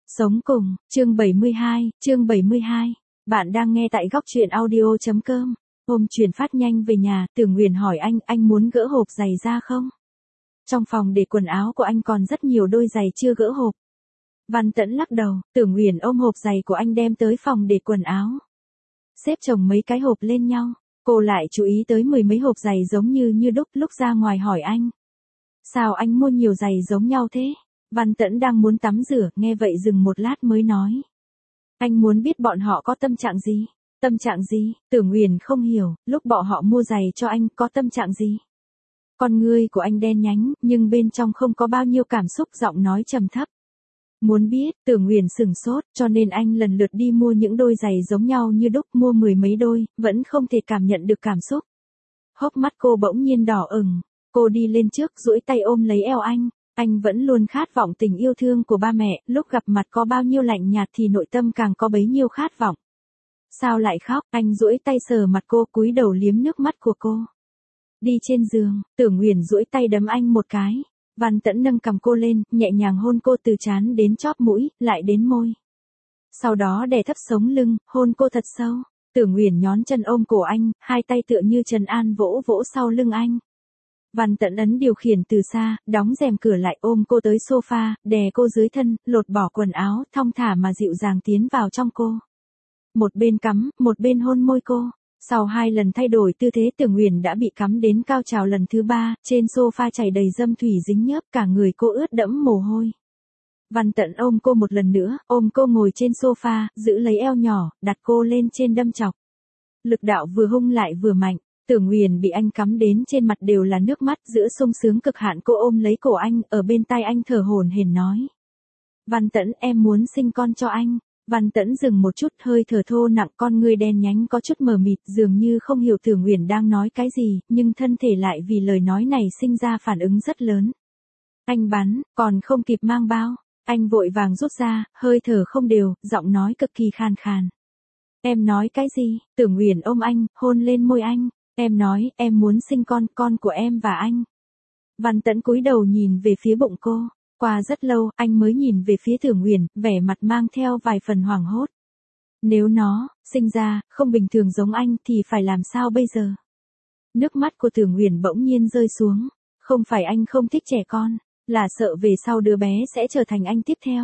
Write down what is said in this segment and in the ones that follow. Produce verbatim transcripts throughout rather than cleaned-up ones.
Sống cùng, chương bảy mươi hai, chương bảy mươi hai. Bạn đang nghe tại góc truyện audio chấm com. Hôm chuyển phát nhanh về nhà, Tưởng Nguyền hỏi anh, anh muốn gỡ hộp giày ra không? Trong phòng để quần áo của anh còn rất nhiều đôi giày chưa gỡ hộp. Văn Tẫn lắc đầu, Tưởng Nguyền ôm hộp giày của anh đem tới phòng để quần áo. Xếp chồng mấy cái hộp lên nhau, cô lại chú ý tới mười mấy hộp giày giống như như đúc, lúc ra ngoài hỏi anh. Sao anh mua nhiều giày giống nhau thế? Văn Tẫn đang muốn tắm rửa, nghe vậy dừng một lát mới nói. Anh muốn biết bọn họ có tâm trạng gì? Tâm trạng gì? Tưởng Nguyền không hiểu, lúc bọn họ mua giày cho anh có tâm trạng gì? Con ngươi của anh đen nhánh, nhưng bên trong không có bao nhiêu cảm xúc, giọng nói trầm thấp. Muốn biết, Tưởng Nguyền sửng sốt, cho nên anh lần lượt đi mua những đôi giày giống nhau như đúc, mua mười mấy đôi, vẫn không thể cảm nhận được cảm xúc. Hốc mắt cô bỗng nhiên đỏ ửng, cô đi lên trước duỗi tay ôm lấy eo anh. Anh vẫn luôn khát vọng tình yêu thương của ba mẹ, lúc gặp mặt có bao nhiêu lạnh nhạt thì nội tâm càng có bấy nhiêu khát vọng. Sao lại khóc? Anh duỗi tay sờ mặt cô, cúi đầu liếm nước mắt của cô. Đi trên giường, Tưởng Nguyền duỗi tay đấm anh một cái. Văn Tẫn nâng cằm cô lên, nhẹ nhàng hôn cô từ trán đến chóp mũi, lại đến môi. Sau đó đè thấp sống lưng, hôn cô thật sâu. Tưởng Nguyền nhón chân ôm cổ anh, hai tay tựa như trấn an vỗ vỗ sau lưng anh. Văn Tẫn ấn điều khiển từ xa, đóng rèm cửa lại, ôm cô tới sofa, đè cô dưới thân, lột bỏ quần áo, thong thả mà dịu dàng tiến vào trong cô. Một bên cắm, một bên hôn môi cô. Sau hai lần thay đổi tư thế, Tưởng Nguyền đã bị cắm đến cao trào lần thứ ba, trên sofa chảy đầy dâm thủy dính nhớp, cả người cô ướt đẫm mồ hôi. Văn Tẫn ôm cô một lần nữa, ôm cô ngồi trên sofa, giữ lấy eo nhỏ, đặt cô lên trên đâm chọc. Lực đạo vừa hung lại vừa mạnh. Tưởng Nguyền bị anh cắm đến trên mặt đều là nước mắt, giữa sung sướng cực hạn cô ôm lấy cổ anh, ở bên tai anh thở hổn hển nói. Văn Tẫn, em muốn sinh con cho anh. Văn Tẫn dừng một chút, hơi thở thô nặng, con người đen nhánh có chút mờ mịt, dường như không hiểu Tưởng Nguyền đang nói cái gì, nhưng thân thể lại vì lời nói này sinh ra phản ứng rất lớn. Anh bắn, còn không kịp mang bao, anh vội vàng rút ra, hơi thở không đều, giọng nói cực kỳ khan khàn. Em nói cái gì? Tưởng Nguyền ôm anh, hôn lên môi anh. Em nói, em muốn sinh con, con của em và anh. Văn Tẫn cúi đầu nhìn về phía bụng cô. Qua rất lâu, anh mới nhìn về phía Tưởng Nguyền, vẻ mặt mang theo vài phần hoảng hốt. Nếu nó, sinh ra, không bình thường giống anh thì phải làm sao bây giờ? Nước mắt của Tưởng Nguyền bỗng nhiên rơi xuống. Không phải anh không thích trẻ con, là sợ về sau đứa bé sẽ trở thành anh tiếp theo.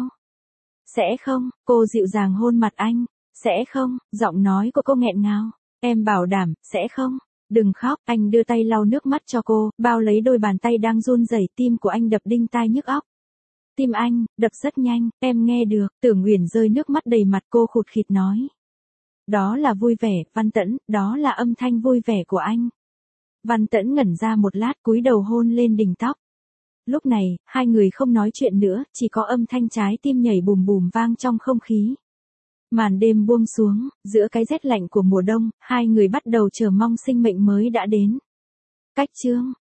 Sẽ không, cô dịu dàng hôn mặt anh. Sẽ không, giọng nói của cô nghẹn ngào. Em bảo đảm, sẽ không. Đừng khóc, anh đưa tay lau nước mắt cho cô, bao lấy đôi bàn tay đang run rẩy, tim của anh đập đinh tai nhức óc. Tim anh, đập rất nhanh, em nghe được, Tưởng Nguyền rơi nước mắt đầy mặt, cô khụt khịt nói. Đó là vui vẻ, Văn Tẫn, đó là âm thanh vui vẻ của anh. Văn Tẫn ngẩn ra một lát, cúi đầu hôn lên đỉnh tóc. Lúc này, hai người không nói chuyện nữa, chỉ có âm thanh trái tim nhảy bùm bùm vang trong không khí. Màn đêm buông xuống, giữa cái rét lạnh của mùa đông, hai người bắt đầu chờ mong sinh mệnh mới đã đến. Cách chương